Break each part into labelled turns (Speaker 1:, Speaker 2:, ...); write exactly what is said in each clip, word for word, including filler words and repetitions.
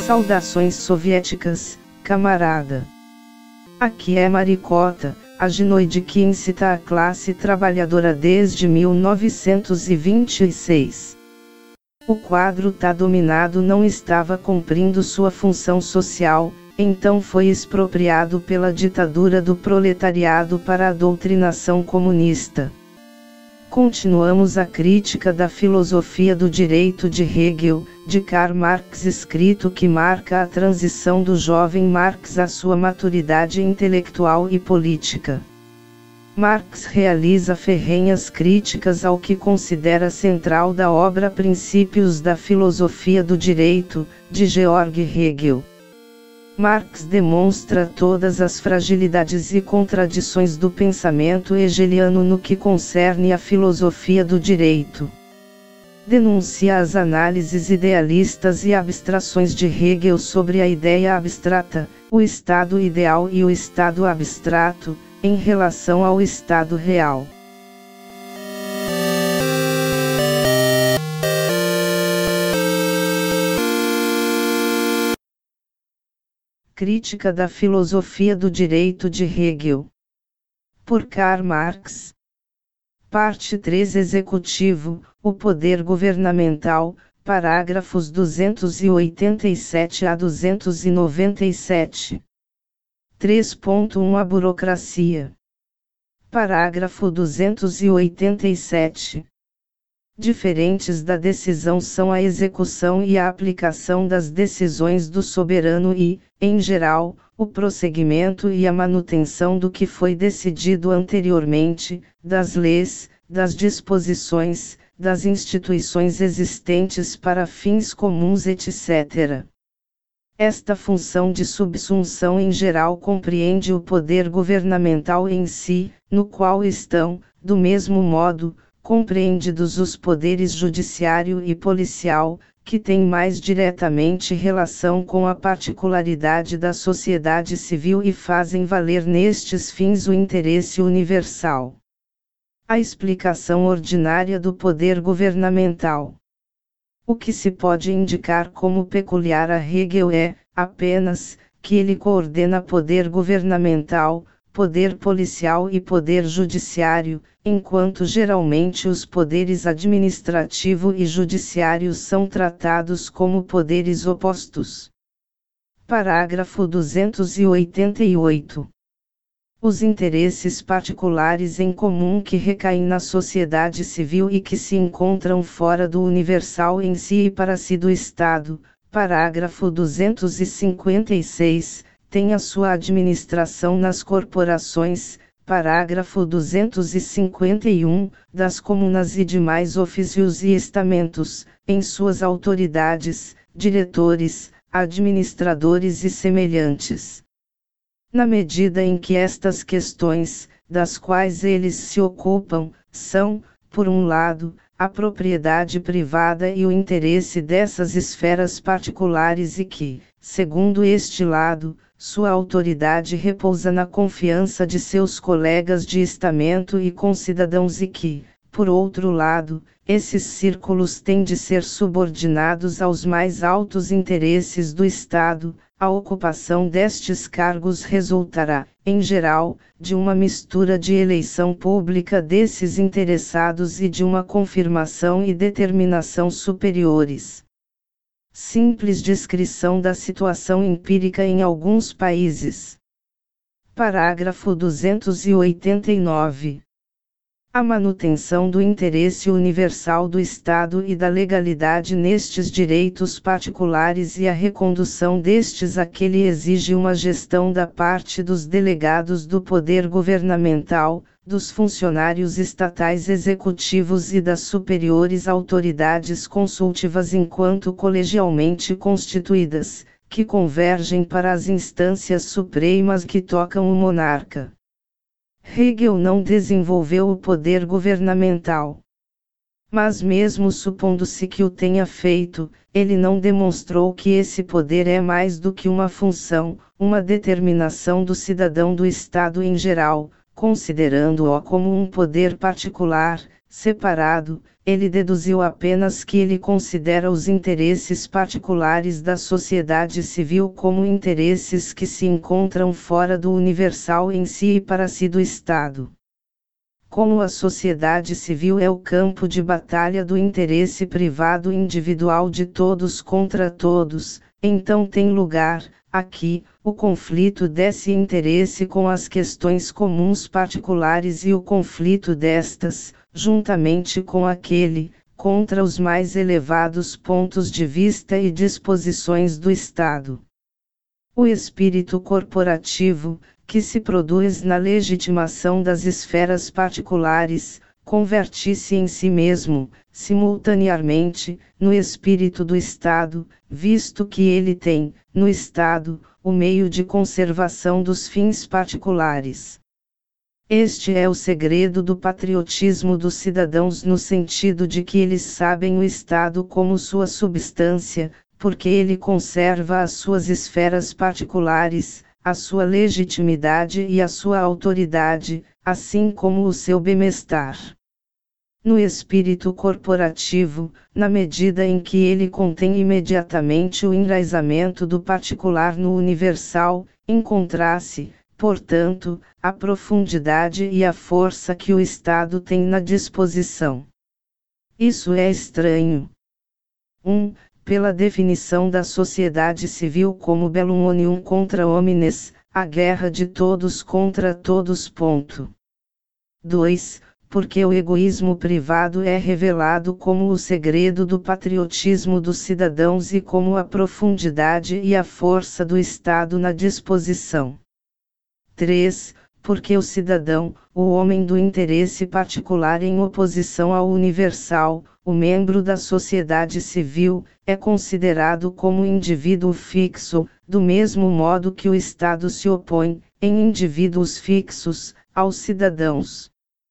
Speaker 1: Saudações soviéticas, camarada. Aqui é Maricota, a ginoide que incita a classe trabalhadora desde mil novecentos e vinte e seis. O quadro tá dominado não estava cumprindo sua função social, então foi expropriado pela ditadura do proletariado para a doutrinação comunista. Continuamos a crítica da filosofia do direito de Hegel, de Karl Marx, escrito que marca a transição do jovem Marx à sua maturidade intelectual e política. Marx realiza ferrenhas críticas ao que considera central da obra Princípios da Filosofia do Direito, de Georg Hegel. Marx demonstra todas as fragilidades e contradições do pensamento hegeliano no que concerne à filosofia do direito. Denuncia as análises idealistas e abstrações de Hegel sobre a ideia abstrata, o estado ideal e o estado abstrato, em relação ao estado real. Crítica da filosofia do direito de Hegel. Por Karl Marx. Parte três Executivo, o poder governamental, parágrafos duzentos e oitenta e sete a duzentos e noventa e sete. três ponto um A burocracia. Parágrafo duzentos e oitenta e sete. Diferentes da decisão são a execução e a aplicação das decisões do soberano e, em geral, o prosseguimento e a manutenção do que foi decidido anteriormente, das leis, das disposições, das instituições existentes para fins comuns, etcétera. Esta função de subsunção em geral compreende o poder governamental em si, no qual estão, do mesmo modo, compreendidos os poderes judiciário e policial, que têm mais diretamente relação com a particularidade da sociedade civil e fazem valer nestes fins o interesse universal. A explicação ordinária do poder governamental. O que se pode indicar como peculiar a Hegel é, apenas, que ele coordena poder governamental, poder policial e poder judiciário, enquanto geralmente os poderes administrativo e judiciário são tratados como poderes opostos. Parágrafo duzentos e oitenta e oito. Os interesses particulares em comum que recaem na sociedade civil e que se encontram fora do universal em si e para si do Estado, parágrafo duzentos e cinquenta e seis, tem a sua administração nas corporações, parágrafo duzentos e cinquenta e um, das comunas e demais ofícios e estamentos, em suas autoridades, diretores, administradores e semelhantes. Na medida em que estas questões, das quais eles se ocupam, são, por um lado, a propriedade privada e o interesse dessas esferas particulares e que, segundo este lado, sua autoridade repousa na confiança de seus colegas de estamento e concidadãos e que, por outro lado, esses círculos têm de ser subordinados aos mais altos interesses do Estado, a ocupação destes cargos resultará, em geral, de uma mistura de eleição pública desses interessados e de uma confirmação e determinação superiores. Simples descrição da situação empírica em alguns países. Parágrafo duzentos e oitenta e nove. A manutenção do interesse universal do Estado e da legalidade nestes direitos particulares e a recondução destes àquele exige uma gestão da parte dos delegados do poder governamental, dos funcionários estatais executivos e das superiores autoridades consultivas enquanto colegialmente constituídas, que convergem para as instâncias supremas que tocam o monarca. Hegel não desenvolveu o poder governamental. Mas mesmo supondo-se que o tenha feito, ele não demonstrou que esse poder é mais do que uma função, uma determinação do cidadão do Estado em geral, considerando-o como um poder particular, separado, ele deduziu apenas que ele considera os interesses particulares da sociedade civil como interesses que se encontram fora do universal em si e para si do Estado. Como a sociedade civil é o campo de batalha do interesse privado individual de todos contra todos, então tem lugar, aqui, o conflito desse interesse com as questões comuns particulares e o conflito destas, juntamente com aquele, contra os mais elevados pontos de vista e disposições do Estado. O espírito corporativo, que se produz na legitimação das esferas particulares, converte-se em si mesmo, simultaneamente, no espírito do Estado, visto que ele tem, no Estado, o meio de conservação dos fins particulares. Este é o segredo do patriotismo dos cidadãos no sentido de que eles sabem o Estado como sua substância, porque ele conserva as suas esferas particulares, a sua legitimidade e a sua autoridade, assim como o seu bem-estar. No espírito corporativo, na medida em que ele contém imediatamente o enraizamento do particular no universal, encontra-se, portanto, a profundidade e a força que o Estado tem na disposição. Isso é estranho. um. Pela definição da sociedade civil como bellum omnium contra homines, a guerra de todos contra todos. dois. Porque o egoísmo privado é revelado como o segredo do patriotismo dos cidadãos e como a profundidade e a força do Estado na disposição. três. Porque o cidadão, o homem do interesse particular em oposição ao universal, o membro da sociedade civil, é considerado como indivíduo fixo, do mesmo modo que o Estado se opõe, em indivíduos fixos, aos cidadãos.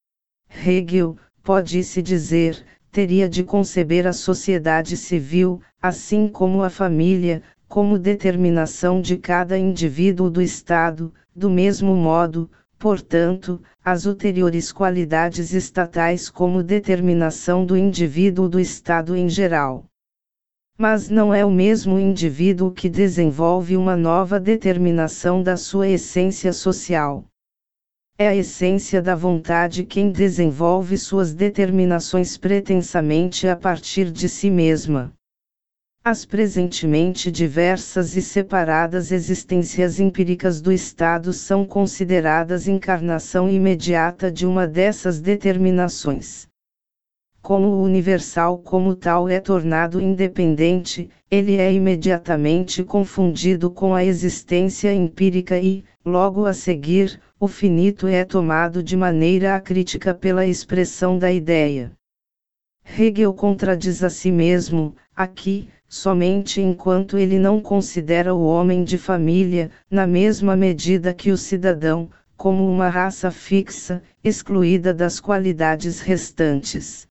Speaker 1: Hegel, pode-se dizer, teria de conceber a sociedade civil, assim como a família, como determinação de cada indivíduo do Estado, do mesmo modo, portanto, as ulteriores qualidades estatais como determinação do indivíduo do Estado em geral. Mas não é o mesmo indivíduo que desenvolve uma nova determinação da sua essência social. É a essência da vontade quem desenvolve suas determinações pretensamente a partir de si mesma. As presentemente diversas e separadas existências empíricas do Estado são consideradas encarnação imediata de uma dessas determinações. Como o universal como tal é tornado independente, ele é imediatamente confundido com a existência empírica e, logo a seguir, o finito é tomado de maneira acrítica pela expressão da ideia. Hegel contradiz a si mesmo, aqui, somente enquanto ele não considera o homem de família, na mesma medida que o cidadão, como uma raça fixa, excluída das qualidades restantes.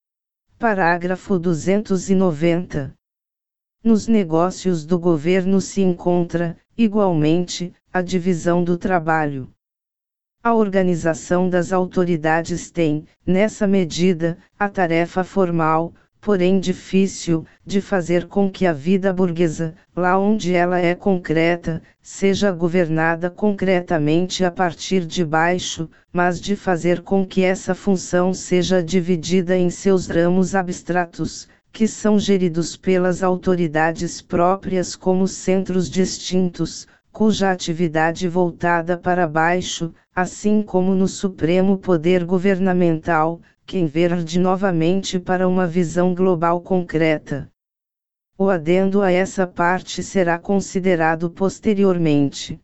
Speaker 1: Parágrafo duzentos e noventa. Nos negócios do governo se encontra, igualmente, a divisão do trabalho. A organização das autoridades tem, nessa medida, a tarefa formal, porém difícil, de fazer com que a vida burguesa, lá onde ela é concreta, seja governada concretamente a partir de baixo, mas de fazer com que essa função seja dividida em seus ramos abstratos, que são geridos pelas autoridades próprias como centros distintos, cuja atividade voltada para baixo, assim como no supremo poder governamental, quem verde novamente para uma visão global concreta. O adendo a essa parte será considerado posteriormente.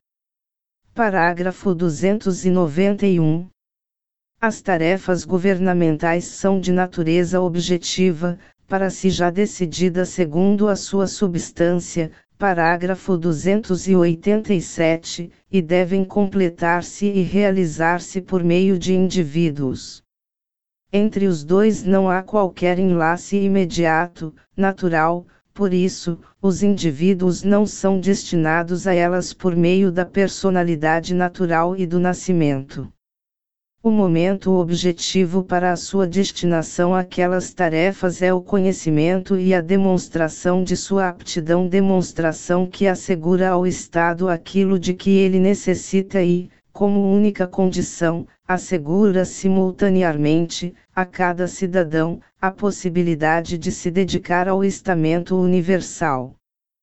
Speaker 1: Parágrafo duzentos e noventa e um. As tarefas governamentais são de natureza objetiva, para si já decidida segundo a sua substância, parágrafo duzentos e oitenta e sete, e devem completar-se e realizar-se por meio de indivíduos. Entre os dois não há qualquer enlace imediato, natural, por isso, os indivíduos não são destinados a elas por meio da personalidade natural e do nascimento. O momento objetivo para a sua destinação àquelas tarefas é o conhecimento e a demonstração de sua aptidão, demonstração que assegura ao Estado aquilo de que ele necessita e, como única condição, assegura simultaneamente, a cada cidadão, a possibilidade de se dedicar ao estamento universal.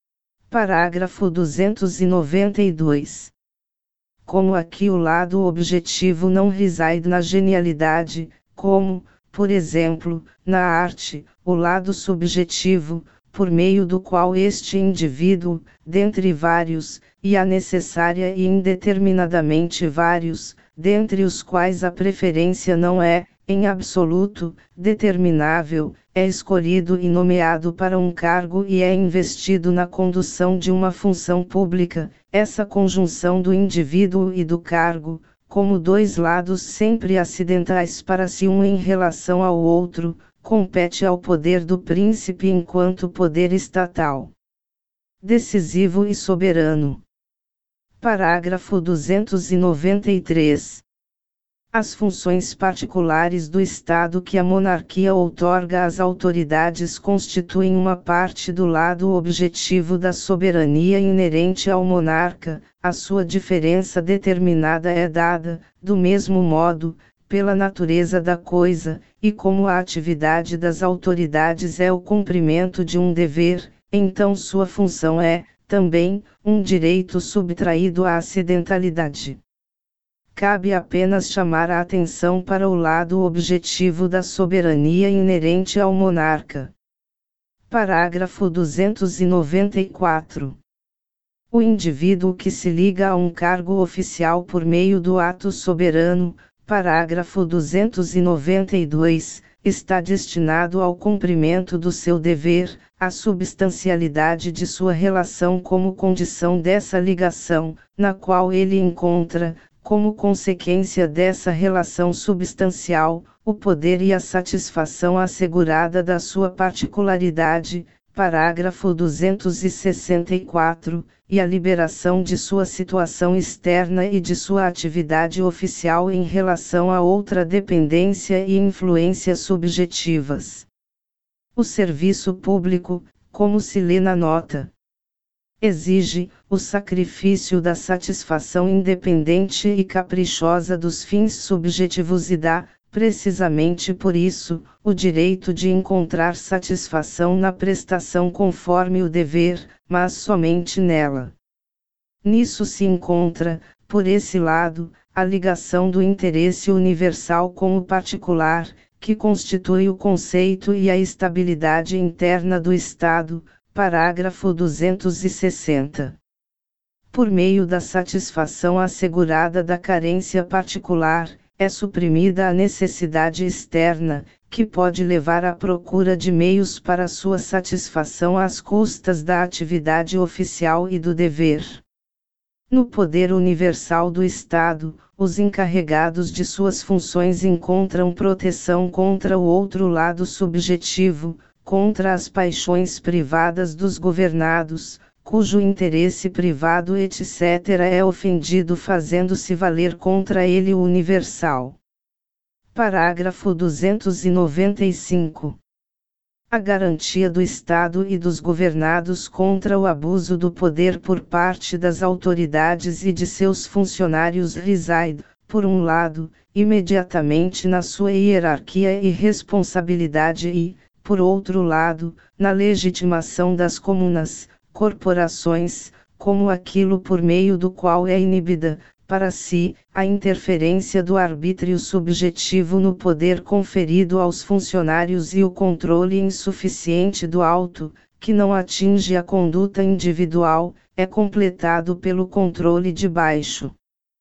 Speaker 1: Parágrafo duzentos e noventa e dois. Como aqui o lado objetivo não reside na genialidade, como, por exemplo, na arte, o lado subjetivo, por meio do qual este indivíduo, dentre vários, e a necessária e indeterminadamente vários, dentre os quais a preferência não é, em absoluto, determinável, é escolhido e nomeado para um cargo e é investido na condução de uma função pública, essa conjunção do indivíduo e do cargo, como dois lados sempre acidentais para si um em relação ao outro, compete ao poder do príncipe enquanto poder estatal decisivo e soberano. Parágrafo duzentos e noventa e três. As funções particulares do Estado que a monarquia outorga às autoridades constituem uma parte do lado objetivo da soberania inerente ao monarca, a sua diferença determinada é dada, do mesmo modo, pela natureza da coisa, e como a atividade das autoridades é o cumprimento de um dever, então sua função é, também, um direito subtraído à acidentalidade. Cabe apenas chamar a atenção para o lado objetivo da soberania inerente ao monarca. Parágrafo duzentos e noventa e quatro. O indivíduo que se liga a um cargo oficial por meio do ato soberano, parágrafo duzentos e noventa e dois, está destinado ao cumprimento do seu dever, à substancialidade de sua relação como condição dessa ligação, na qual ele encontra, como consequência dessa relação substancial, o poder e a satisfação assegurada da sua particularidade, parágrafo duzentos e sessenta e quatro, e a liberação de sua situação externa e de sua atividade oficial em relação a outra dependência e influência subjetivas. O serviço público, como se lê na nota, exige o sacrifício da satisfação independente e caprichosa dos fins subjetivos e dá, precisamente por isso, o direito de encontrar satisfação na prestação conforme o dever, mas somente nela. Nisso se encontra, por esse lado, a ligação do interesse universal com o particular, que constitui o conceito e a estabilidade interna do Estado. Parágrafo duzentos e sessenta. Por meio da satisfação assegurada da carência particular, é suprimida a necessidade externa, que pode levar à procura de meios para sua satisfação às custas da atividade oficial e do dever. No poder universal do Estado, os encarregados de suas funções encontram proteção contra o outro lado subjetivo, contra as paixões privadas dos governados, cujo interesse privado etcétera é ofendido fazendo-se valer contra ele o universal. Parágrafo duzentos e noventa e cinco. A garantia do Estado e dos governados contra o abuso do poder por parte das autoridades e de seus funcionários reside, por um lado, imediatamente na sua hierarquia e responsabilidade e, por outro lado, na legitimação das comunas, corporações, como aquilo por meio do qual é inibida, para si, a interferência do arbítrio subjetivo no poder conferido aos funcionários e o controle insuficiente do alto, que não atinge a conduta individual, é completado pelo controle de baixo.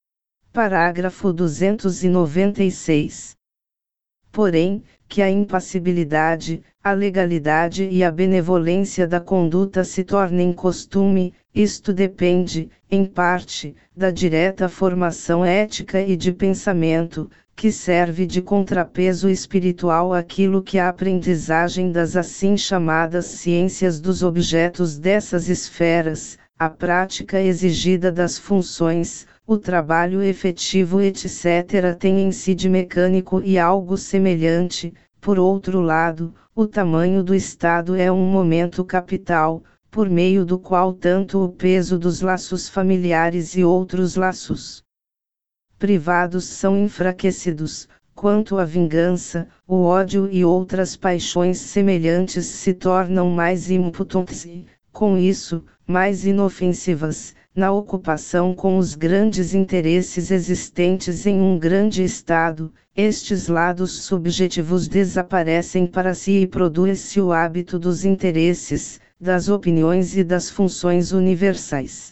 Speaker 1: Parágrafo duzentos e noventa e seis. Porém, que a impassibilidade, a legalidade e a benevolência da conduta se tornem costume, isto depende, em parte, da direta formação ética e de pensamento, que serve de contrapeso espiritual àquilo que a aprendizagem das assim chamadas ciências dos objetos dessas esferas, a prática exigida das funções, o trabalho efetivo etcétera tem em si de mecânico e algo semelhante. Por outro lado, o tamanho do Estado é um momento capital, por meio do qual tanto o peso dos laços familiares e outros laços privados são enfraquecidos, quanto a vingança, o ódio e outras paixões semelhantes se tornam mais impotentes e, com isso, mais inofensivas, na ocupação com os grandes interesses existentes em um grande Estado. Estes lados subjetivos desaparecem para si e produz-se o hábito dos interesses, das opiniões e das funções universais.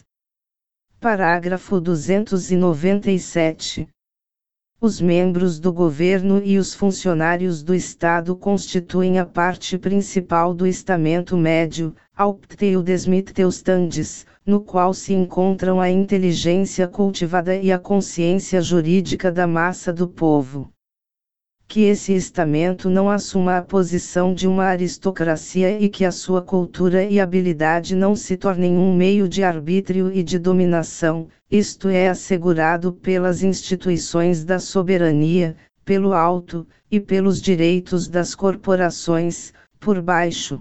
Speaker 1: Parágrafo duzentos e noventa e sete. Os membros do governo e os funcionários do Estado constituem a parte principal do estamento médio, Hauptteil des Mittelstandes, no qual se encontram a inteligência cultivada e a consciência jurídica da massa do povo. Que esse estamento não assuma a posição de uma aristocracia e que a sua cultura e habilidade não se tornem um meio de arbítrio e de dominação, isto é assegurado pelas instituições da soberania, pelo alto, e pelos direitos das corporações, por baixo.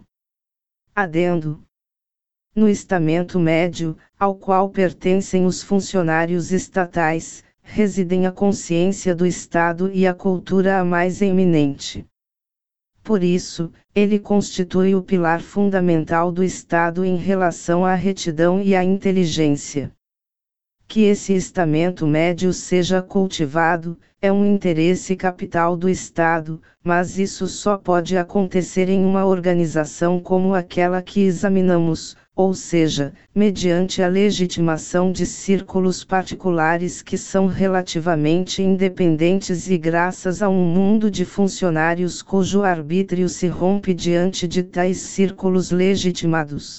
Speaker 1: Adendo. No estamento médio, ao qual pertencem os funcionários estatais, residem a consciência do Estado e a cultura a mais eminente. Por isso, ele constitui o pilar fundamental do Estado em relação à retidão e à inteligência. Que esse estamento médio seja cultivado, é um interesse capital do Estado, mas isso só pode acontecer em uma organização como aquela que examinamos, ou seja, mediante a legitimação de círculos particulares que são relativamente independentes e graças a um mundo de funcionários cujo arbítrio se rompe diante de tais círculos legitimados.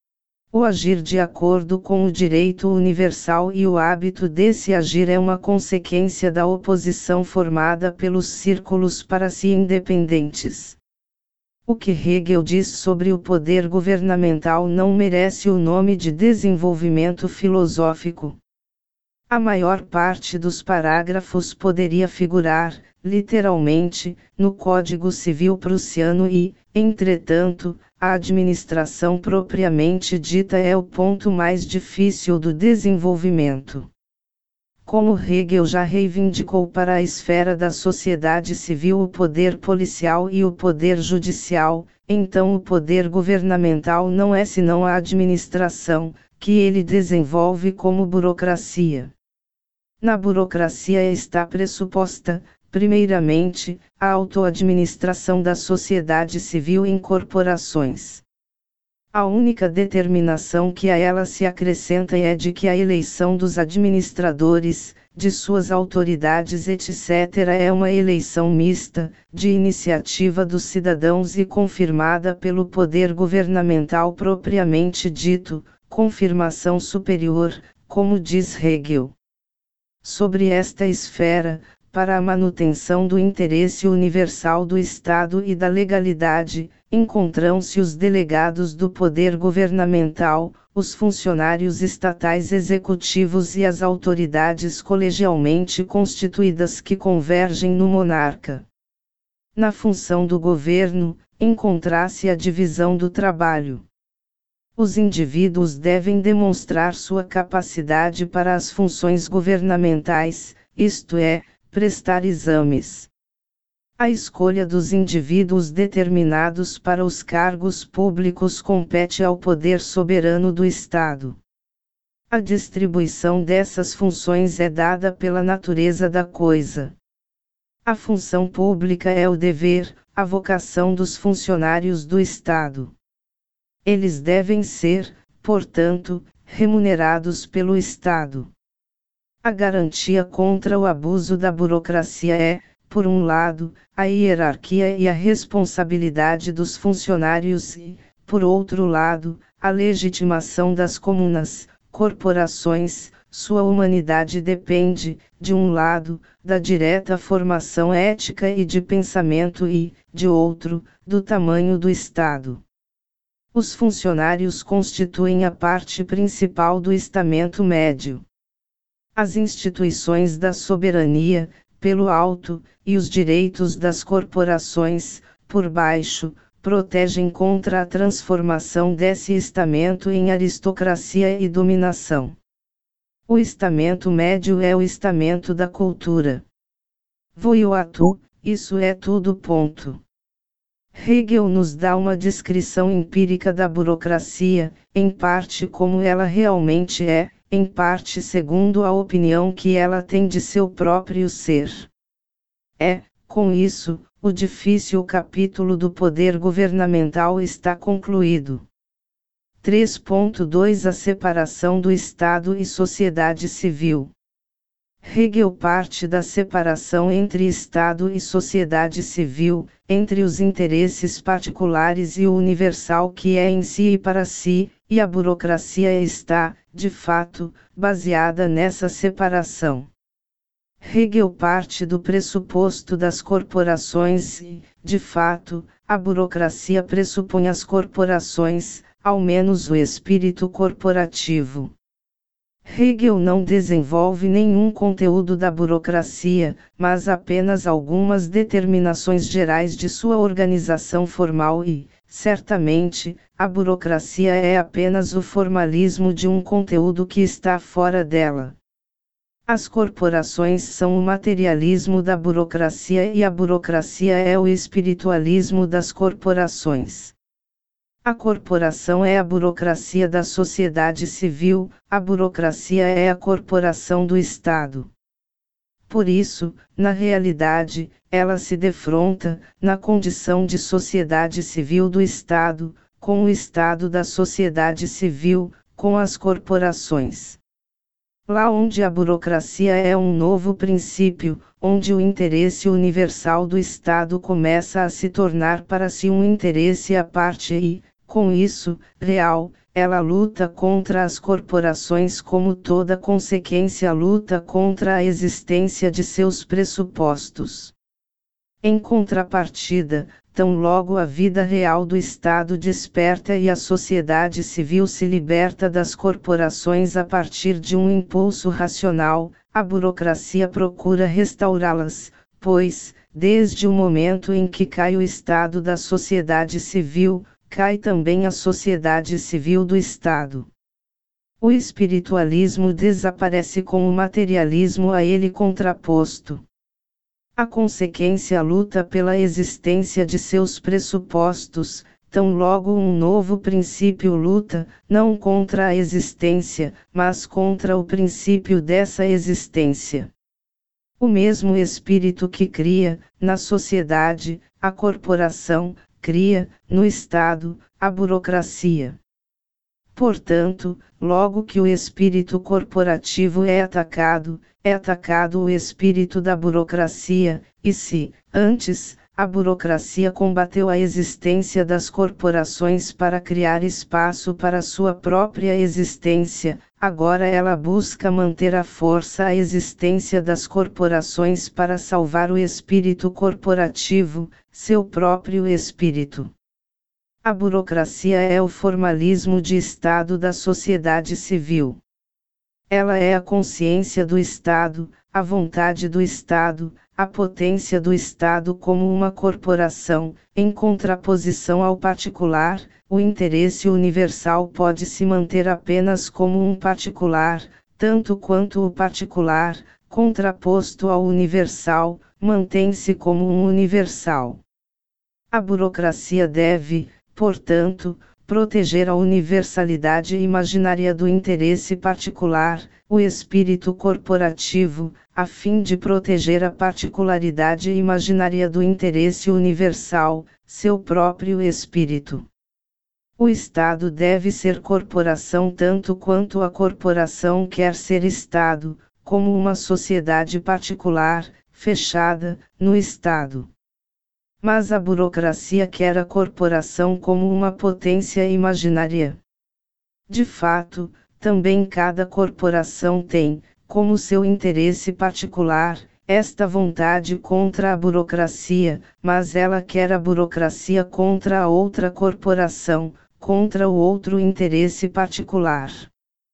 Speaker 1: O agir de acordo com o direito universal e o hábito desse agir é uma consequência da oposição formada pelos círculos para si independentes. O que Hegel diz sobre o poder governamental não merece o nome de desenvolvimento filosófico. A maior parte dos parágrafos poderia figurar, literalmente, no Código Civil prussiano e, entretanto, a administração propriamente dita é o ponto mais difícil do desenvolvimento. Como Hegel já reivindicou para a esfera da sociedade civil o poder policial e o poder judicial, então o poder governamental não é senão a administração, que ele desenvolve como burocracia. Na burocracia está pressuposta, primeiramente, a autoadministração da sociedade civil em corporações. A única determinação que a ela se acrescenta é de que a eleição dos administradores, de suas autoridades etcétera é uma eleição mista, de iniciativa dos cidadãos e confirmada pelo poder governamental propriamente dito, confirmação superior, como diz Hegel. Sobre esta esfera, para a manutenção do interesse universal do Estado e da legalidade, encontram-se os delegados do poder governamental, os funcionários estatais executivos e as autoridades colegialmente constituídas que convergem no monarca. Na função do governo, encontra-se a divisão do trabalho. Os indivíduos devem demonstrar sua capacidade para as funções governamentais, isto é, prestar exames. A escolha dos indivíduos determinados para os cargos públicos compete ao poder soberano do Estado. A distribuição dessas funções é dada pela natureza da coisa. A função pública é o dever, a vocação dos funcionários do Estado. Eles devem ser, portanto, remunerados pelo Estado. A garantia contra o abuso da burocracia é, por um lado, a hierarquia e a responsabilidade dos funcionários e, por outro lado, a legitimação das comunas, corporações. Sua humanidade depende, de um lado, da direta formação ética e de pensamento e, de outro, do tamanho do Estado. Os funcionários constituem a parte principal do estamento médio. As instituições da soberania, pelo alto, e os direitos das corporações, por baixo, protegem contra a transformação desse estamento em aristocracia e dominação. O estamento médio é o estamento da cultura. Voiuatu, isso é tudo. Ponto. Hegel nos dá uma descrição empírica da burocracia, em parte como ela realmente é, em parte segundo a opinião que ela tem de seu próprio ser. É, com isso, o difícil capítulo do poder governamental está concluído. três ponto dois A separação do Estado e sociedade civil. Hegel parte da separação entre Estado e sociedade civil, entre os interesses particulares e o universal que é em si e para si, e a burocracia está, de fato, baseada nessa separação. Hegel parte do pressuposto das corporações e, de fato, a burocracia pressupõe as corporações, ao menos o espírito corporativo. Hegel não desenvolve nenhum conteúdo da burocracia, mas apenas algumas determinações gerais de sua organização formal e, certamente, a burocracia é apenas o formalismo de um conteúdo que está fora dela. As corporações são o materialismo da burocracia e a burocracia é o espiritualismo das corporações. A corporação é a burocracia da sociedade civil, a burocracia é a corporação do Estado. Por isso, na realidade, ela se defronta, na condição de sociedade civil do Estado, com o Estado da sociedade civil, com as corporações. Lá onde a burocracia é um novo princípio, onde o interesse universal do Estado começa a se tornar para si um interesse à parte e, com isso, real, ela luta contra as corporações como toda consequência luta contra a existência de seus pressupostos. Em contrapartida, tão logo a vida real do Estado desperta e a sociedade civil se liberta das corporações a partir de um impulso racional, a burocracia procura restaurá-las, pois, desde o momento em que cai o Estado da sociedade civil, cai também a sociedade civil do Estado. O espiritualismo desaparece com o materialismo a ele contraposto. A consequência luta pela existência de seus pressupostos, tão logo um novo princípio luta, não contra a existência, mas contra o princípio dessa existência. O mesmo espírito que cria, na sociedade, a corporação, cria, no Estado, a burocracia. Portanto, logo que o espírito corporativo é atacado, é atacado o espírito da burocracia, e se, antes, a burocracia combateu a existência das corporações para criar espaço para sua própria existência, agora ela busca manter à força a existência das corporações para salvar o espírito corporativo, seu próprio espírito. A burocracia é o formalismo de Estado da sociedade civil. Ela é a consciência do Estado, a vontade do Estado, a potência do Estado como uma corporação, em contraposição ao particular. O interesse universal pode se manter apenas como um particular, tanto quanto o particular, contraposto ao universal, mantém-se como um universal. A burocracia deve, portanto, proteger a universalidade imaginária do interesse particular, o espírito corporativo, a fim de proteger a particularidade imaginária do interesse universal, seu próprio espírito. O Estado deve ser corporação tanto quanto a corporação quer ser Estado, como uma sociedade particular, fechada, no Estado. Mas a burocracia quer a corporação como uma potência imaginária. De fato, também cada corporação tem, como seu interesse particular, esta vontade contra a burocracia, mas ela quer a burocracia contra a outra corporação, contra o outro interesse particular.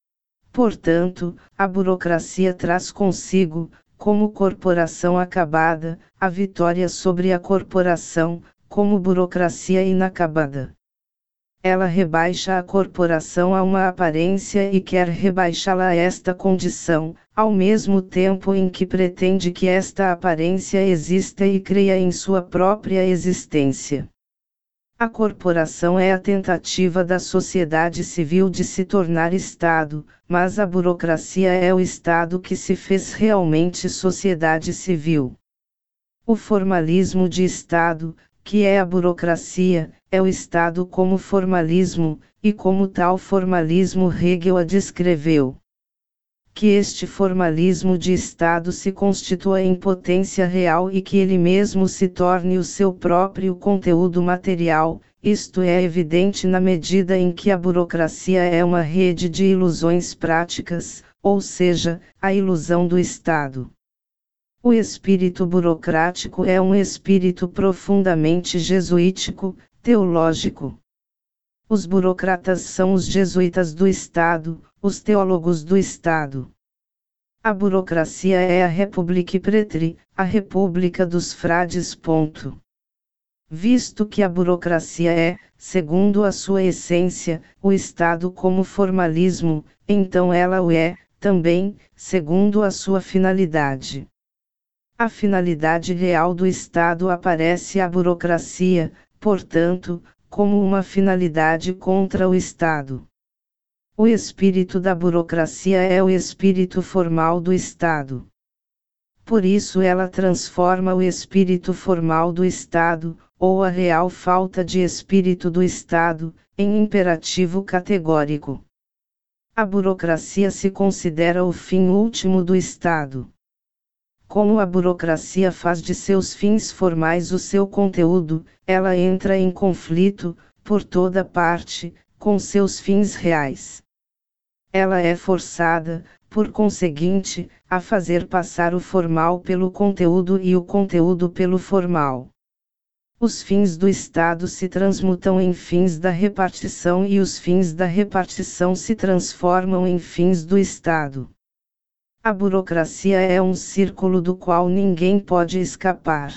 Speaker 1: Portanto, a burocracia traz consigo, como corporação acabada, a vitória sobre a corporação, como burocracia inacabada. Ela rebaixa a corporação a uma aparência e quer rebaixá-la a esta condição, ao mesmo tempo em que pretende que esta aparência exista e creia em sua própria existência. A corporação é a tentativa da sociedade civil de se tornar Estado, mas a burocracia é o Estado que se fez realmente sociedade civil. O formalismo de Estado, que é a burocracia, é o Estado como formalismo, e como tal formalismo Hegel a descreveu. Que este formalismo de Estado se constitua em potência real e que ele mesmo se torne o seu próprio conteúdo material, isto é evidente na medida em que a burocracia é uma rede de ilusões práticas, ou seja, a ilusão do Estado. O espírito burocrático é um espírito profundamente jesuítico, teológico. Os burocratas são os jesuítas do Estado, os teólogos do Estado. A burocracia é a République prêtre, a república dos frades. Ponto. Visto que a burocracia é, segundo a sua essência, o Estado como formalismo, então ela o é, também, segundo a sua finalidade. A finalidade real do Estado aparece à burocracia, portanto, como uma finalidade contra o Estado. O espírito da burocracia é o espírito formal do Estado. Por isso ela transforma o espírito formal do Estado, ou a real falta de espírito do Estado, em imperativo categórico. A burocracia se considera o fim último do Estado. Como a burocracia faz de seus fins formais o seu conteúdo, ela entra em conflito, por toda parte, com seus fins reais. Ela é forçada, por conseguinte, a fazer passar o formal pelo conteúdo e o conteúdo pelo formal. Os fins do Estado se transmutam em fins da repartição e os fins da repartição se transformam em fins do Estado. A burocracia é um círculo do qual ninguém pode escapar.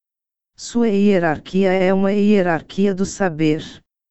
Speaker 1: Sua hierarquia é uma hierarquia do saber.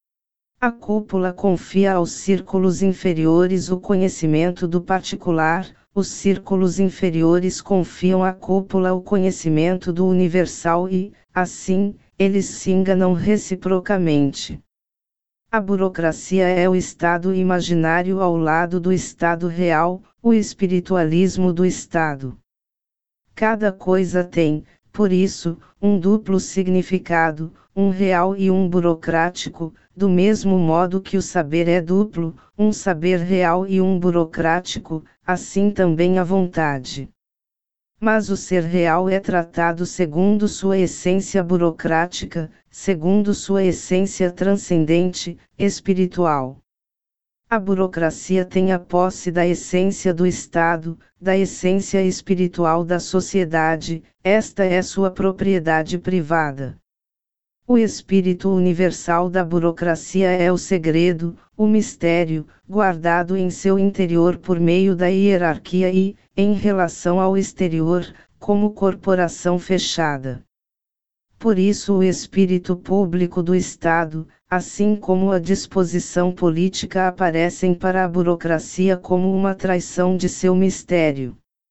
Speaker 1: A cúpula confia aos círculos inferiores o conhecimento do particular, os círculos inferiores confiam à cúpula o conhecimento do universal e, assim, eles se enganam reciprocamente. A burocracia é o Estado imaginário ao lado do Estado real, o espiritualismo do Estado. Cada coisa tem, por isso, um duplo significado, um real e um burocrático, do mesmo modo que o saber é duplo, um saber real e um burocrático, assim também a vontade. Mas o ser real é tratado segundo sua essência burocrática, segundo sua essência transcendente, espiritual. A burocracia tem a posse da essência do Estado, da essência espiritual da sociedade, esta é sua propriedade privada. O espírito universal da burocracia é o segredo, o mistério, guardado em seu interior por meio da hierarquia e, em relação ao exterior, como corporação fechada. Por isso o espírito público do Estado, assim como a disposição política aparecem para a burocracia como uma traição de seu mistério.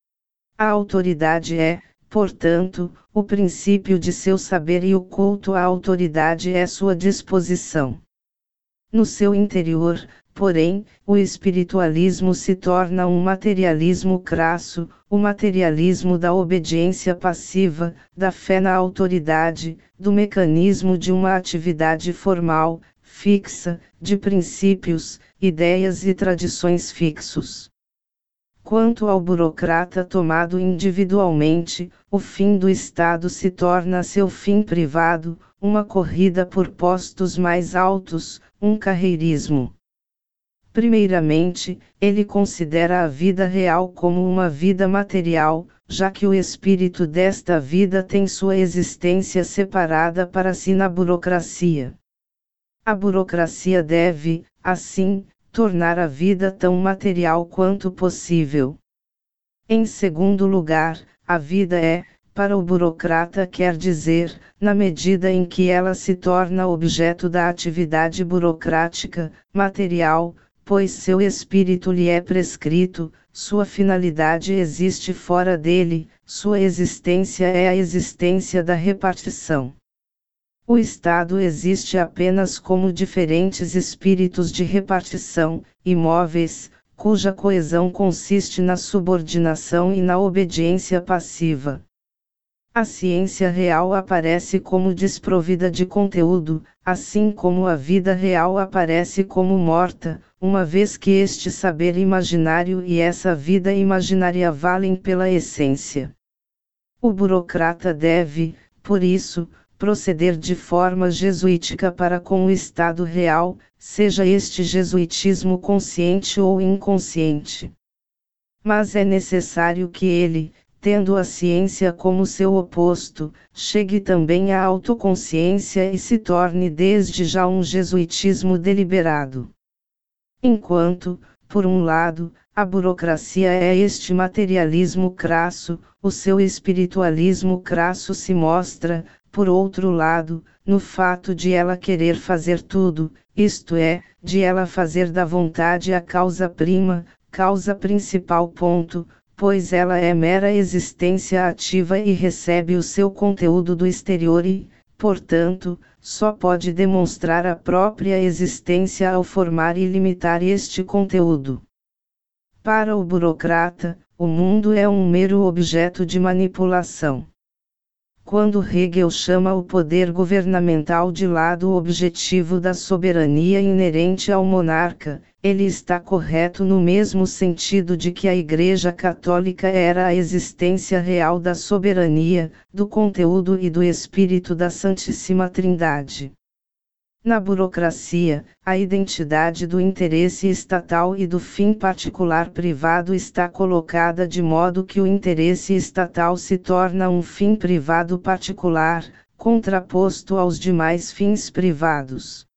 Speaker 1: A autoridade é, portanto, o princípio de seu saber e o culto à autoridade é sua disposição. No seu interior, porém, o espiritualismo se torna um materialismo crasso, o materialismo da obediência passiva, da fé na autoridade, do mecanismo de uma atividade formal, fixa, de princípios, ideias e tradições fixos. Quanto ao burocrata tomado individualmente, o fim do Estado se torna seu fim privado, uma corrida por postos mais altos, um carreirismo. Primeiramente, ele considera a vida real como uma vida material, já que o espírito desta vida tem sua existência separada para si na burocracia. A burocracia deve, assim, tornar a vida tão material quanto possível. Em segundo lugar, a vida é, para o burocrata quer dizer, na medida em que ela se torna objeto da atividade burocrática, material, pois seu espírito lhe é prescrito, sua finalidade existe fora dele, sua existência é a existência da repartição. O Estado existe apenas como diferentes espíritos de repartição, imóveis, cuja coesão consiste na subordinação e na obediência passiva. A ciência real aparece como desprovida de conteúdo, assim como a vida real aparece como morta, uma vez que este saber imaginário e essa vida imaginária valem pela essência. O burocrata deve, por isso, proceder de forma jesuítica para com o estado real, seja este jesuitismo consciente ou inconsciente. Mas é necessário que ele, tendo a ciência como seu oposto, chegue também à autoconsciência e se torne desde já um jesuitismo deliberado. Enquanto, por um lado, a burocracia é este materialismo crasso, o seu espiritualismo crasso se mostra, por outro lado, no fato de ela querer fazer tudo, isto é, de ela fazer da vontade a causa-prima, causa principal ponto, pois ela é mera existência ativa e recebe o seu conteúdo do exterior e, portanto, só pode demonstrar a própria existência ao formar e limitar este conteúdo. Para o burocrata, o mundo é um mero objeto de manipulação. Quando Hegel chama o poder governamental de lado objetivo da soberania inerente ao monarca, ele está correto no mesmo sentido de que a Igreja Católica era a existência real da soberania, do conteúdo e do espírito da Santíssima Trindade. Na burocracia, a identidade do interesse estatal e do fim particular privado está colocada de modo que o interesse estatal se torna um fim privado particular, contraposto aos demais fins privados.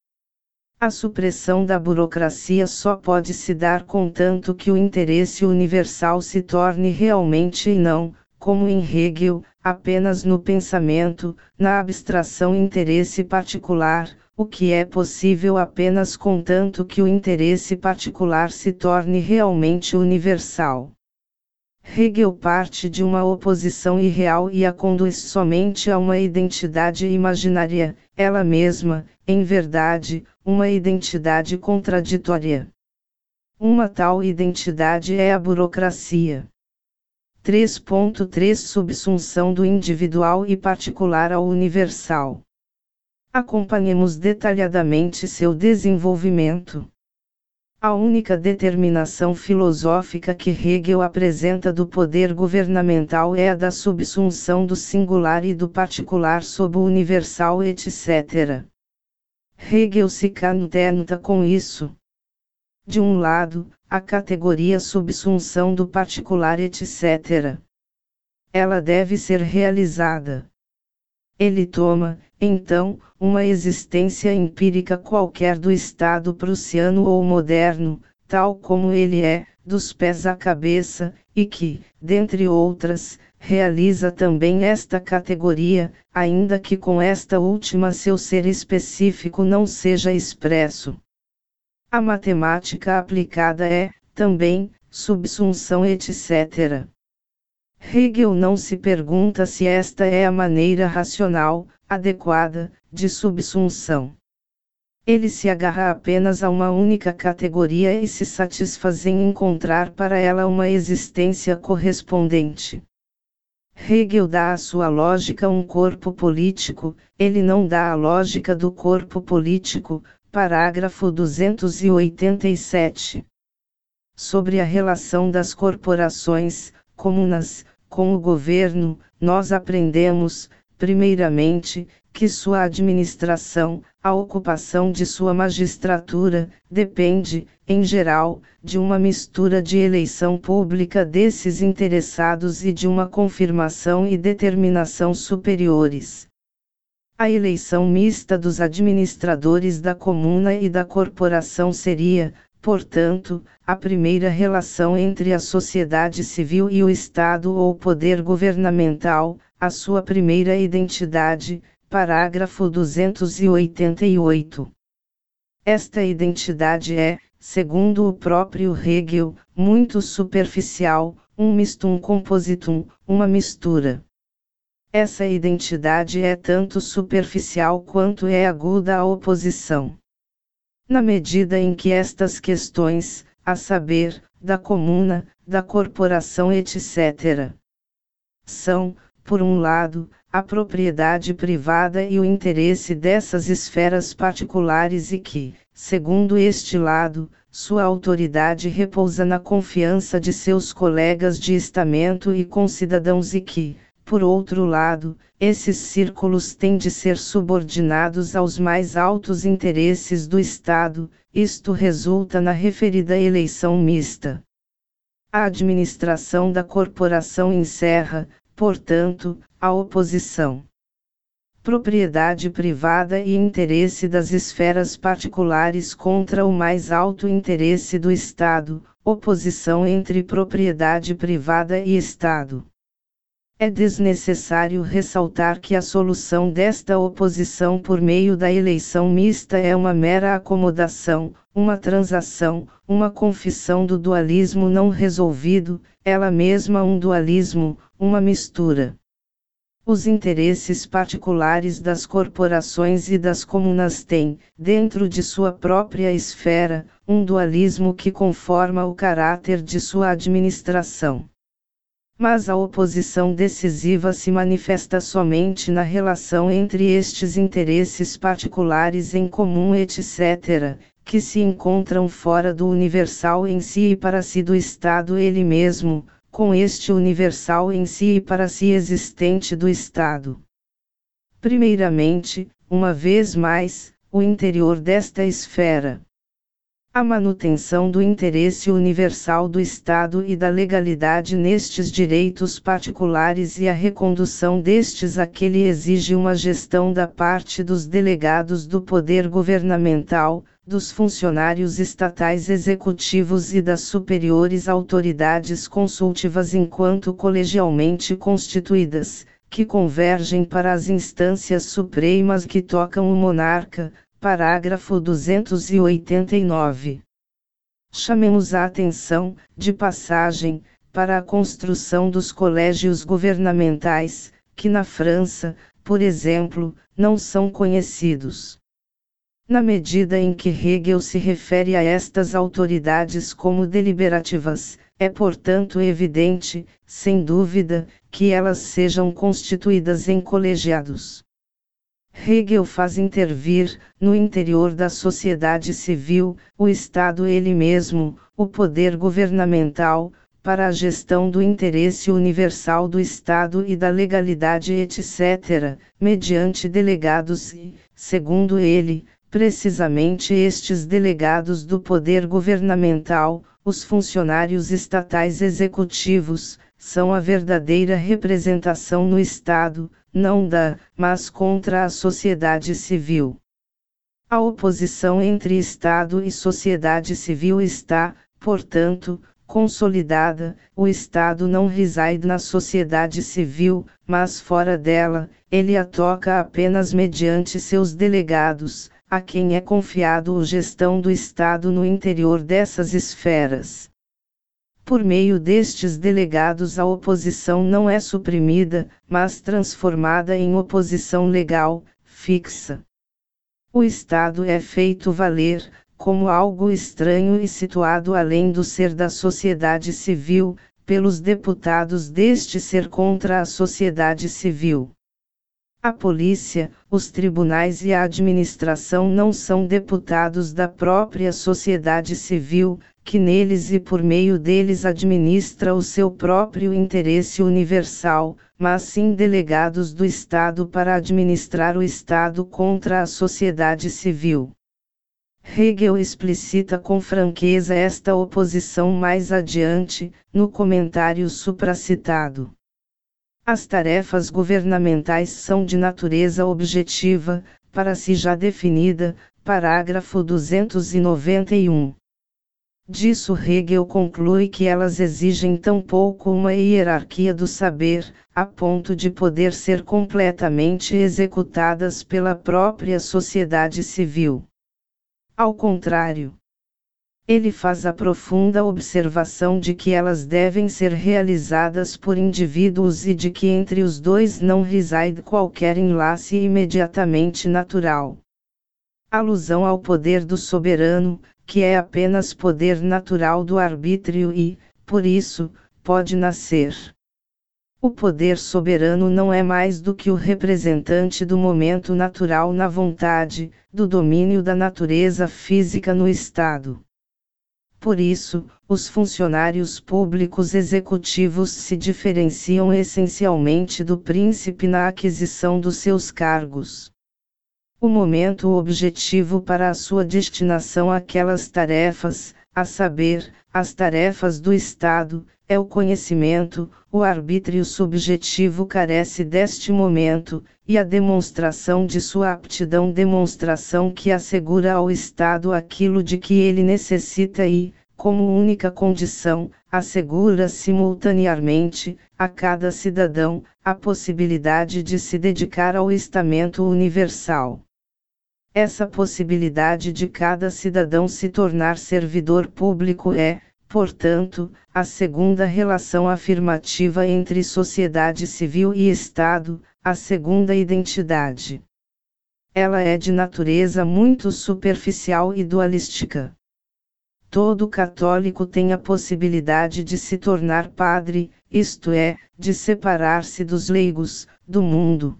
Speaker 1: A supressão da burocracia só pode se dar contanto que o interesse universal se torne realmente e não, como em Hegel, apenas no pensamento, na abstração interesse particular, o que é possível apenas contanto que o interesse particular se torne realmente universal. Hegel parte de uma oposição irreal e a conduz somente a uma identidade imaginária, ela mesma, em verdade, uma identidade contraditória. Uma tal identidade é a burocracia. três ponto três Subsunção do individual e particular ao universal. Acompanhemos detalhadamente seu desenvolvimento. A única determinação filosófica que Hegel apresenta do poder governamental é a da subsunção do singular e do particular sob o universal, etcétera. Hegel se contenta com isso. De um lado, a categoria subsunção do particular, etcétera. Ela deve ser realizada. Ele toma, então, uma existência empírica qualquer do Estado prussiano ou moderno, tal como ele é, dos pés à cabeça, e que, dentre outras, realiza também esta categoria, ainda que com esta última seu ser específico não seja expresso. A matemática aplicada é, também, subsunção, etcétera. Hegel não se pergunta se esta é a maneira racional, adequada, de subsunção. Ele se agarra apenas a uma única categoria e se satisfaz em encontrar para ela uma existência correspondente. Hegel dá à sua lógica um corpo político, ele não dá a lógica do corpo político, parágrafo duzentos e oitenta e sete. Sobre a relação das corporações, comunas, com o governo, nós aprendemos, primeiramente, que sua administração, a ocupação de sua magistratura, depende, em geral, de uma mistura de eleição pública desses interessados e de uma confirmação e determinação superiores. A eleição mista dos administradores da comuna e da corporação seria, portanto, a primeira relação entre a sociedade civil e o Estado ou poder governamental, a sua primeira identidade, parágrafo duzentos e oitenta e oito. Esta identidade é, segundo o próprio Hegel, muito superficial, um mistum compositum, uma mistura. Essa identidade é tanto superficial quanto é aguda a oposição. Na medida em que estas questões, a saber, da comuna, da corporação etcétera, são, por um lado, a propriedade privada e o interesse dessas esferas particulares e que, segundo este lado, sua autoridade repousa na confiança de seus colegas de estamento e concidadãos e que, por outro lado, esses círculos têm de ser subordinados aos mais altos interesses do Estado, isto resulta na referida eleição mista. A administração da corporação encerra, portanto, a oposição. Propriedade privada e interesse das esferas particulares contra o mais alto interesse do Estado, oposição entre propriedade privada e Estado. É desnecessário ressaltar que a solução desta oposição por meio da eleição mista é uma mera acomodação, uma transação, uma confissão do dualismo não resolvido, ela mesma um dualismo, uma mistura. Os interesses particulares das corporações e das comunas têm, dentro de sua própria esfera, um dualismo que conforma o caráter de sua administração. Mas a oposição decisiva se manifesta somente na relação entre estes interesses particulares em comum etcétera, que se encontram fora do universal em si e para si do Estado ele mesmo, com este universal em si e para si existente do Estado. Primeiramente, uma vez mais, o interior desta esfera. A manutenção do interesse universal do Estado e da legalidade nestes direitos particulares e a recondução destes àquele exige uma gestão da parte dos delegados do poder governamental, dos funcionários estatais executivos e das superiores autoridades consultivas enquanto colegialmente constituídas, que convergem para as instâncias supremas que tocam o monarca. Parágrafo duzentos e oitenta e nove. Chamemos a atenção, de passagem, para a construção dos colégios governamentais, que na França, por exemplo, não são conhecidos. Na medida em que Hegel se refere a estas autoridades como deliberativas, é portanto evidente, sem dúvida, que elas sejam constituídas em colegiados. Hegel faz intervir, no interior da sociedade civil, o Estado ele mesmo, o poder governamental, para a gestão do interesse universal do Estado e da legalidade etcétera, mediante delegados e, segundo ele, precisamente estes delegados do poder governamental, os funcionários estatais executivos, são a verdadeira representação no Estado, não da, mas contra a sociedade civil. A oposição entre Estado e sociedade civil está, portanto, consolidada, o Estado não reside na sociedade civil, mas fora dela, ele a toca apenas mediante seus delegados, a quem é confiado a gestão do Estado no interior dessas esferas. Por meio destes delegados a oposição não é suprimida, mas transformada em oposição legal, fixa. O Estado é feito valer, como algo estranho e situado além do ser da sociedade civil, pelos deputados deste ser contra a sociedade civil. A polícia, os tribunais e a administração não são deputados da própria sociedade civil, que neles e por meio deles administra o seu próprio interesse universal, mas sim delegados do Estado para administrar o Estado contra a sociedade civil. Hegel explicita com franqueza esta oposição mais adiante, no comentário supracitado. As tarefas governamentais são de natureza objetiva, para si já definida, parágrafo duzentos e noventa e um. disso Hegel conclui que elas exigem tão pouco uma hierarquia do saber, a ponto de poder ser completamente executadas pela própria sociedade civil. Ao contrário, ele faz a profunda observação de que elas devem ser realizadas por indivíduos e de que entre os dois não reside qualquer enlace imediatamente natural. Alusão ao poder do soberano, que é apenas poder natural do arbítrio e, por isso, pode nascer. O poder soberano não é mais do que o representante do momento natural na vontade, do domínio da natureza física no Estado. Por isso, os funcionários públicos executivos se diferenciam essencialmente do príncipe na aquisição dos seus cargos. O momento objetivo para a sua destinação àquelas tarefas, a saber, as tarefas do Estado, é o conhecimento. O arbítrio subjetivo carece deste momento, e a demonstração de sua aptidão, demonstração que assegura ao Estado aquilo de que ele necessita e, como única condição, assegura simultaneamente, a cada cidadão, a possibilidade de se dedicar ao estamento universal. Essa possibilidade de cada cidadão se tornar servidor público é, portanto, a segunda relação afirmativa entre sociedade civil e Estado, a segunda identidade. Ela é de natureza muito superficial e dualística. Todo católico tem a possibilidade de se tornar padre, isto é, de separar-se dos leigos, do mundo.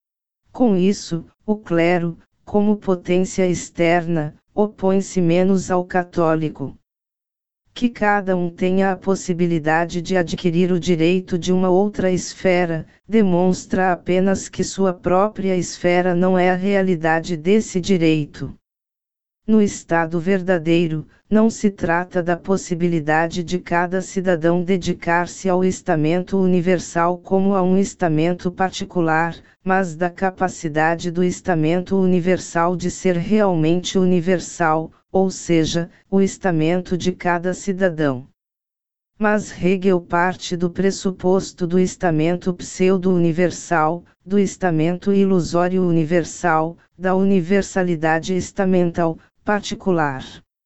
Speaker 1: Com isso, o clero, como potência externa, opõe-se menos ao católico. Que cada um tenha a possibilidade de adquirir o direito de uma outra esfera, demonstra apenas que sua própria esfera não é a realidade desse direito. No Estado verdadeiro, não se trata da possibilidade de cada cidadão dedicar-se ao estamento universal como a um estamento particular, mas da capacidade do estamento universal de ser realmente universal, ou seja, o estamento de cada cidadão. Mas Hegel parte do pressuposto do estamento pseudo-universal, do estamento ilusório universal, da universalidade estamental, particular.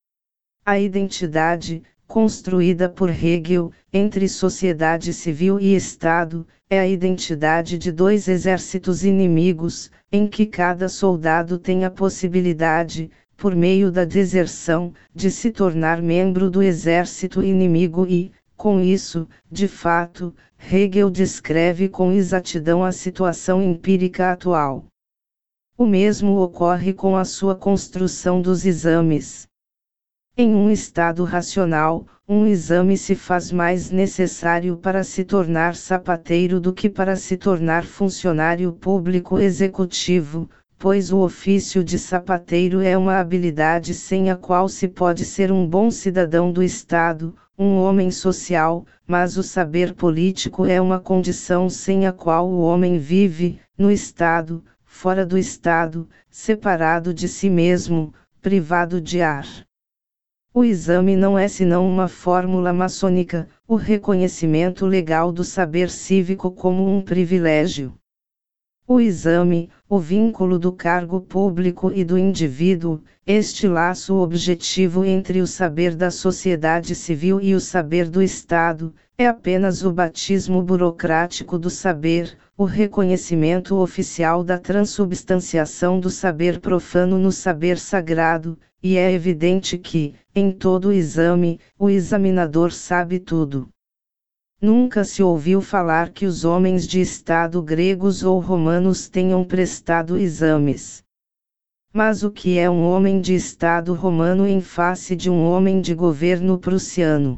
Speaker 1: A identidade, construída por Hegel, entre sociedade civil e Estado, é a identidade de dois exércitos inimigos, em que cada soldado tem a possibilidade, por meio da deserção, de se tornar membro do exército inimigo e, com isso, de fato, Hegel descreve com exatidão a situação empírica atual. O mesmo ocorre com a sua construção dos exames. Em um estado racional, um exame se faz mais necessário para se tornar sapateiro do que para se tornar funcionário público executivo, pois o ofício de sapateiro é uma habilidade sem a qual se pode ser um bom cidadão do Estado, um homem social, mas o saber político é uma condição sem a qual o homem vive, no Estado, fora do Estado, separado de si mesmo, privado de ar. O exame não é senão uma fórmula maçônica, o reconhecimento legal do saber cívico como um privilégio. O exame, o vínculo do cargo público e do indivíduo, este laço objetivo entre o saber da sociedade civil e o saber do Estado, é apenas o batismo burocrático do saber, o reconhecimento oficial da transubstanciação do saber profano no saber sagrado, e é evidente que, em todo exame, o examinador sabe tudo. Nunca se ouviu falar que os homens de Estado gregos ou romanos tenham prestado exames. Mas o que é um homem de Estado romano em face de um homem de governo prussiano?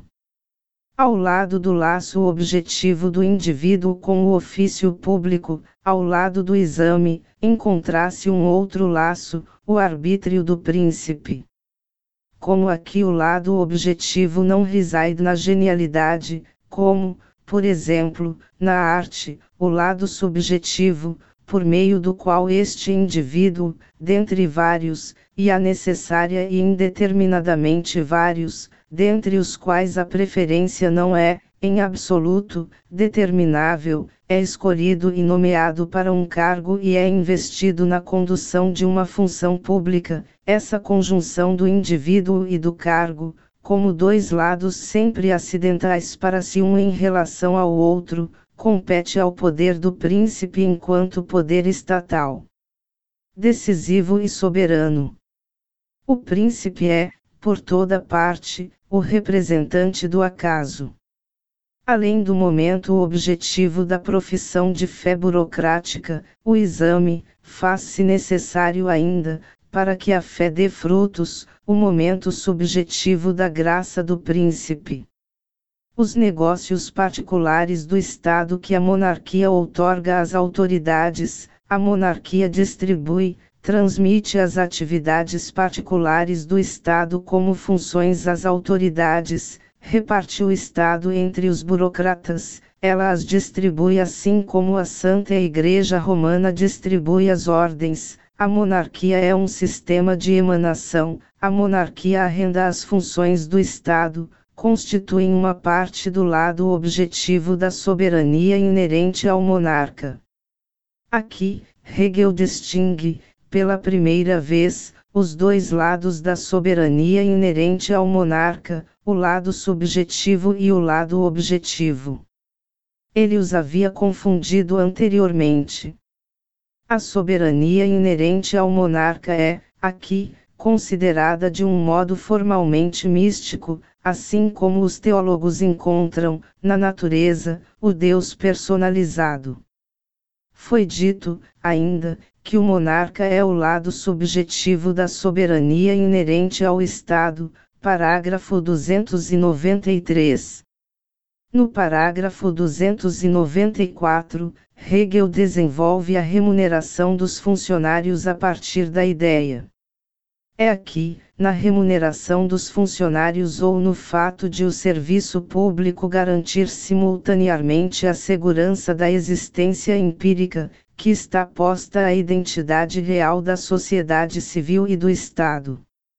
Speaker 1: Ao lado do laço objetivo do indivíduo com o ofício público, ao lado do exame, encontrasse um outro laço, o arbítrio do príncipe. Como aqui o lado objetivo não reside na genialidade, como, por exemplo, na arte, o lado subjetivo, por meio do qual este indivíduo, dentre vários, e a necessária e indeterminadamente vários, dentre os quais a preferência não é, em absoluto, determinável, é escolhido e nomeado para um cargo e é investido na condução de uma função pública, essa conjunção do indivíduo e do cargo, como dois lados sempre acidentais para si um em relação ao outro, compete ao poder do príncipe enquanto poder estatal decisivo e soberano. O príncipe é, por toda parte, o representante do acaso. Além do momento objetivo da profissão de fé burocrática, o exame, faz-se necessário ainda, para que a fé dê frutos, o momento subjetivo da graça do príncipe. Os negócios particulares do Estado que a monarquia outorga às autoridades, a monarquia distribui, transmite as atividades particulares do Estado como funções às autoridades, reparte o Estado entre os burocratas, ela as distribui assim como a Santa Igreja Romana distribui as ordens. A monarquia é um sistema de emanação, a monarquia arrenda as funções do Estado, constituem uma parte do lado objetivo da soberania inerente ao monarca. Aqui, Hegel distingue, pela primeira vez, os dois lados da soberania inerente ao monarca, o lado subjetivo e o lado objetivo. Ele os havia confundido anteriormente. A soberania inerente ao monarca é, aqui, considerada de um modo formalmente místico, assim como os teólogos encontram, na natureza, o Deus personalizado. Foi dito, ainda, que o monarca é o lado subjetivo da soberania inerente ao Estado, parágrafo duzentos e noventa e três. No parágrafo duzentos e noventa e quatro, Hegel desenvolve a remuneração dos funcionários a partir da ideia. É aqui, na remuneração dos funcionários ou no fato de o serviço público garantir simultaneamente a segurança da existência empírica, que está posta a identidade real da sociedade civil e do Estado.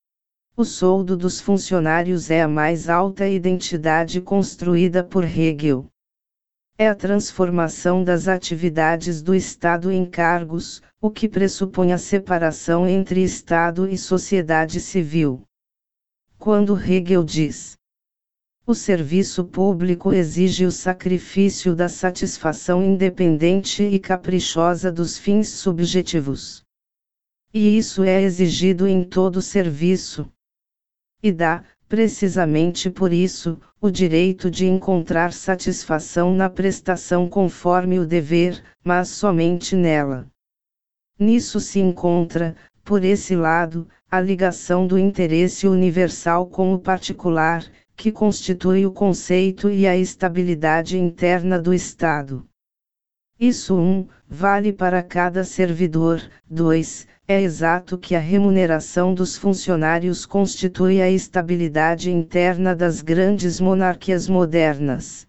Speaker 1: O soldo dos funcionários é a mais alta identidade construída por Hegel. É a transformação das atividades do Estado em cargos, o que pressupõe a separação entre Estado e sociedade civil. Quando Hegel diz: o serviço público exige o sacrifício da satisfação independente e caprichosa dos fins subjetivos. E isso é exigido em todo serviço. E dá, precisamente por isso, o direito de encontrar satisfação na prestação conforme o dever, mas somente nela. Nisso se encontra, por esse lado, a ligação do interesse universal com o particular, que constitui o conceito e a estabilidade interna do Estado. Isso um, vale para cada servidor, dois, é exato que a remuneração dos funcionários constitui a estabilidade interna das grandes monarquias modernas.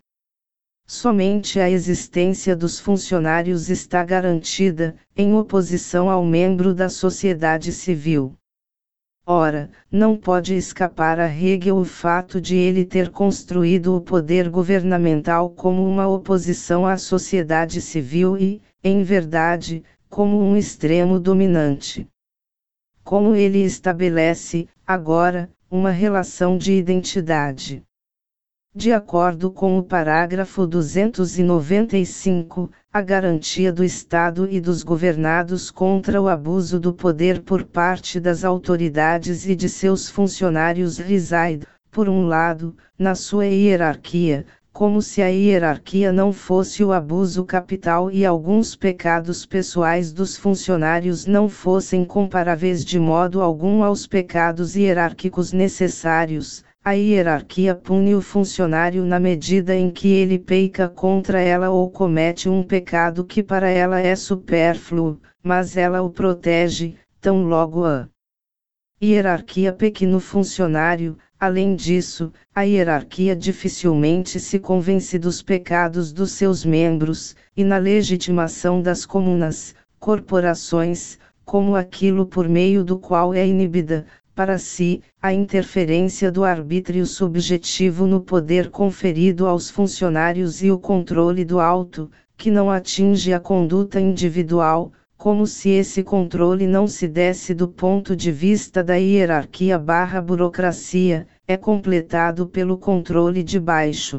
Speaker 1: Somente a existência dos funcionários está garantida, em oposição ao membro da sociedade civil. Ora, não pode escapar a Hegel o fato de ele ter construído o poder governamental como uma oposição à sociedade civil e, em verdade, como um extremo dominante. Como ele estabelece, agora, uma relação de identidade. De acordo com o parágrafo duzentos e noventa e cinco, a garantia do Estado e dos governados contra o abuso do poder por parte das autoridades e de seus funcionários reside, por um lado, na sua hierarquia, como se a hierarquia não fosse o abuso capital e alguns pecados pessoais dos funcionários não fossem comparáveis de modo algum aos pecados hierárquicos necessários. A hierarquia pune o funcionário na medida em que ele peca contra ela ou comete um pecado que para ela é supérfluo, mas ela o protege, tão logo a hierarquia peque no funcionário. Além disso, a hierarquia dificilmente se convence dos pecados dos seus membros, e na legitimação das comunas, corporações, como aquilo por meio do qual é inibida, para si, a interferência do arbítrio subjetivo no poder conferido aos funcionários e o controle do auto, que não atinge a conduta individual, como se esse controle não se desse do ponto de vista da hierarquia barra burocracia, é completado pelo controle de baixo.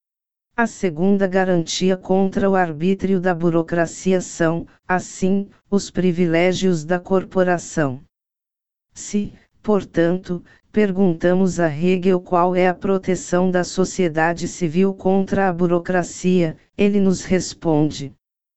Speaker 1: A segunda garantia contra o arbítrio da burocracia são, assim, os privilégios da corporação. Se, portanto, perguntamos a Hegel qual é a proteção da sociedade civil contra a burocracia, ele nos responde: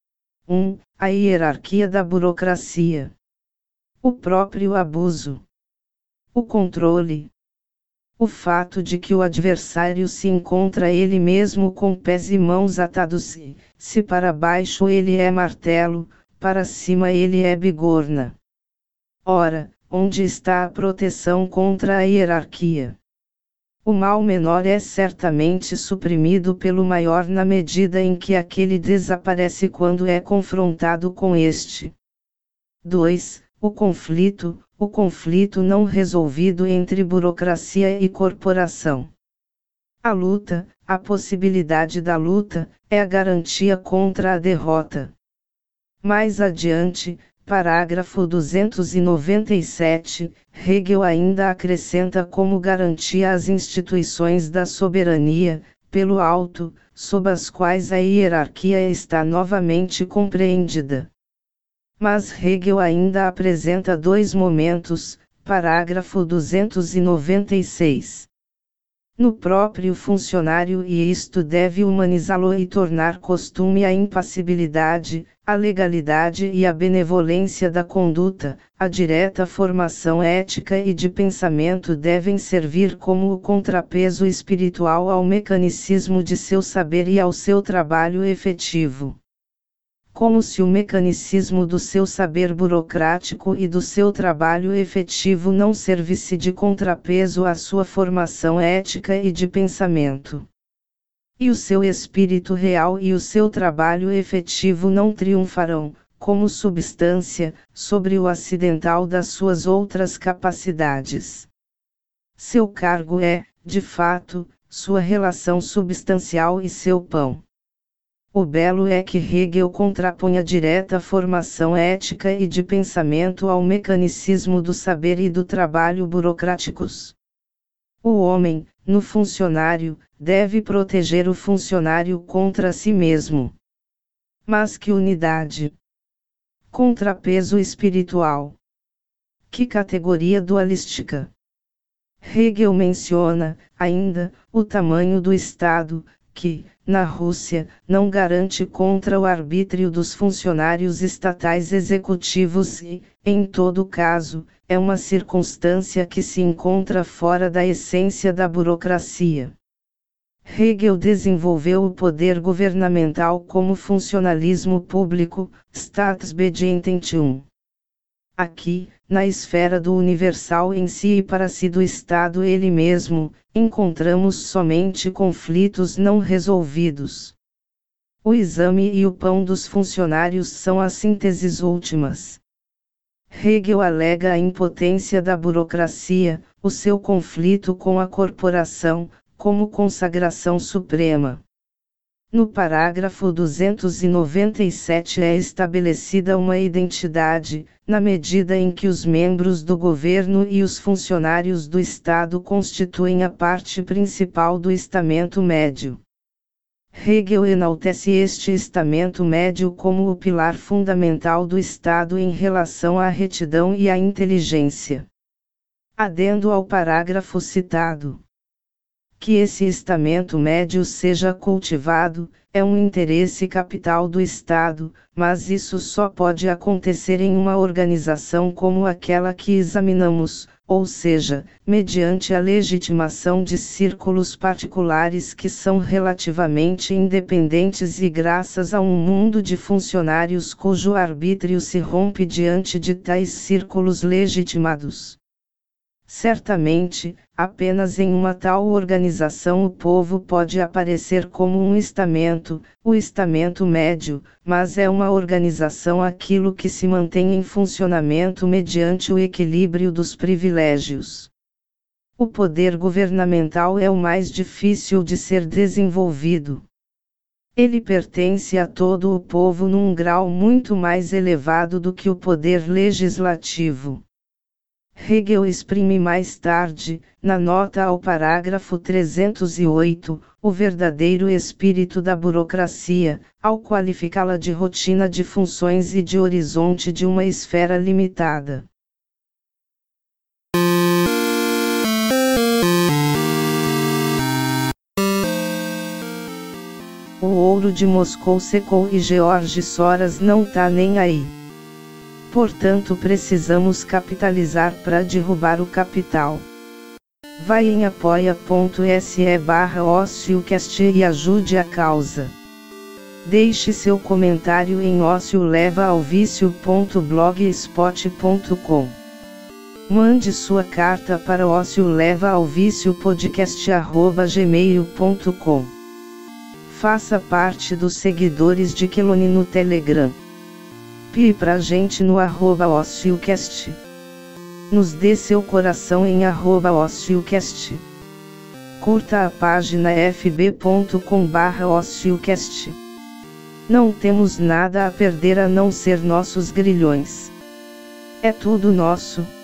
Speaker 1: um. A hierarquia da burocracia. O próprio abuso. O controle. O fato de que o adversário se encontra ele mesmo com pés e mãos atados e, se para baixo ele é martelo, para cima ele é bigorna. Ora, onde está a proteção contra a hierarquia? O mal menor é certamente suprimido pelo maior na medida em que aquele desaparece quando é confrontado com este. dois. O conflito, o conflito não resolvido entre burocracia e corporação. A luta, a possibilidade da luta, é a garantia contra a derrota. Mais adiante, parágrafo duzentos e noventa e sete, Hegel ainda acrescenta como garantia as instituições da soberania, pelo alto, sob as quais a hierarquia está novamente compreendida. Mas Hegel ainda apresenta dois momentos, parágrafo duzentos e noventa e seis. No próprio funcionário, e isto deve humanizá-lo e tornar costume a impassibilidade, a legalidade e a benevolência da conduta, a direta formação ética e de pensamento devem servir como o contrapeso espiritual ao mecanicismo de seu saber e ao seu trabalho efetivo. Como se o mecanicismo do seu saber burocrático e do seu trabalho efetivo não servisse de contrapeso à sua formação ética e de pensamento. E o seu espírito real e o seu trabalho efetivo não triunfarão, como substância, sobre o acidental das suas outras capacidades. Seu cargo é, de fato, sua relação substancial e seu pão. O belo é que Hegel contrapõe a direta formação ética e de pensamento ao mecanicismo do saber e do trabalho burocráticos. O homem, no funcionário, deve proteger o funcionário contra si mesmo. Mas que unidade! Contrapeso espiritual! Que categoria dualística! Hegel menciona, ainda, o tamanho do Estado, que, na Rússia, não garante contra o arbítrio dos funcionários estatais executivos e, em todo caso, é uma circunstância que se encontra fora da essência da burocracia. Hegel desenvolveu o poder governamental como funcionalismo público, Staatsbeamtentum. Aqui, na esfera do universal em si e para si do Estado ele mesmo, encontramos somente conflitos não resolvidos. O exame e o pão dos funcionários são as sínteses últimas. Hegel alega a impotência da burocracia, o seu conflito com a corporação, como consagração suprema. No parágrafo duzentos e noventa e sete é estabelecida uma identidade, na medida em que os membros do governo e os funcionários do Estado constituem a parte principal do estamento médio. Hegel enaltece este estamento médio como o pilar fundamental do Estado em relação à retidão e à inteligência. Adendo ao parágrafo citado. Que esse estamento médio seja cultivado, é um interesse capital do Estado, mas isso só pode acontecer em uma organização como aquela que examinamos, ou seja, mediante a legitimação de círculos particulares que são relativamente independentes e graças a um mundo de funcionários cujo arbítrio se rompe diante de tais círculos legitimados. Certamente, apenas em uma tal organização o povo pode aparecer como um estamento, o estamento médio, mas é uma organização aquilo que se mantém em funcionamento mediante o equilíbrio dos privilégios. O poder governamental é o mais difícil de ser desenvolvido. Ele pertence a todo o povo num grau muito mais elevado do que o poder legislativo. Hegel exprime mais tarde, na nota ao parágrafo trezentos e oito, o verdadeiro espírito da burocracia, ao qualificá-la de rotina de funções e de horizonte de uma esfera limitada. O ouro de Moscou secou e George Soros não tá nem aí. Portanto precisamos capitalizar para derrubar o capital. Vai em apoia.se barra OcioCast e ajude a causa. Deixe seu comentário em ocio leva ao vício ponto blogspot ponto com. Mande sua carta para ocio leva ao vício podcast arroba gmail ponto com. Faça parte dos seguidores de Queloni no Telegram. Pie pra gente no arroba OcioCast. Nos dê seu coração em arroba OcioCast. Curta a página f b ponto com barra OcioCast. Não temos nada a perder a não ser nossos grilhões. É tudo nosso.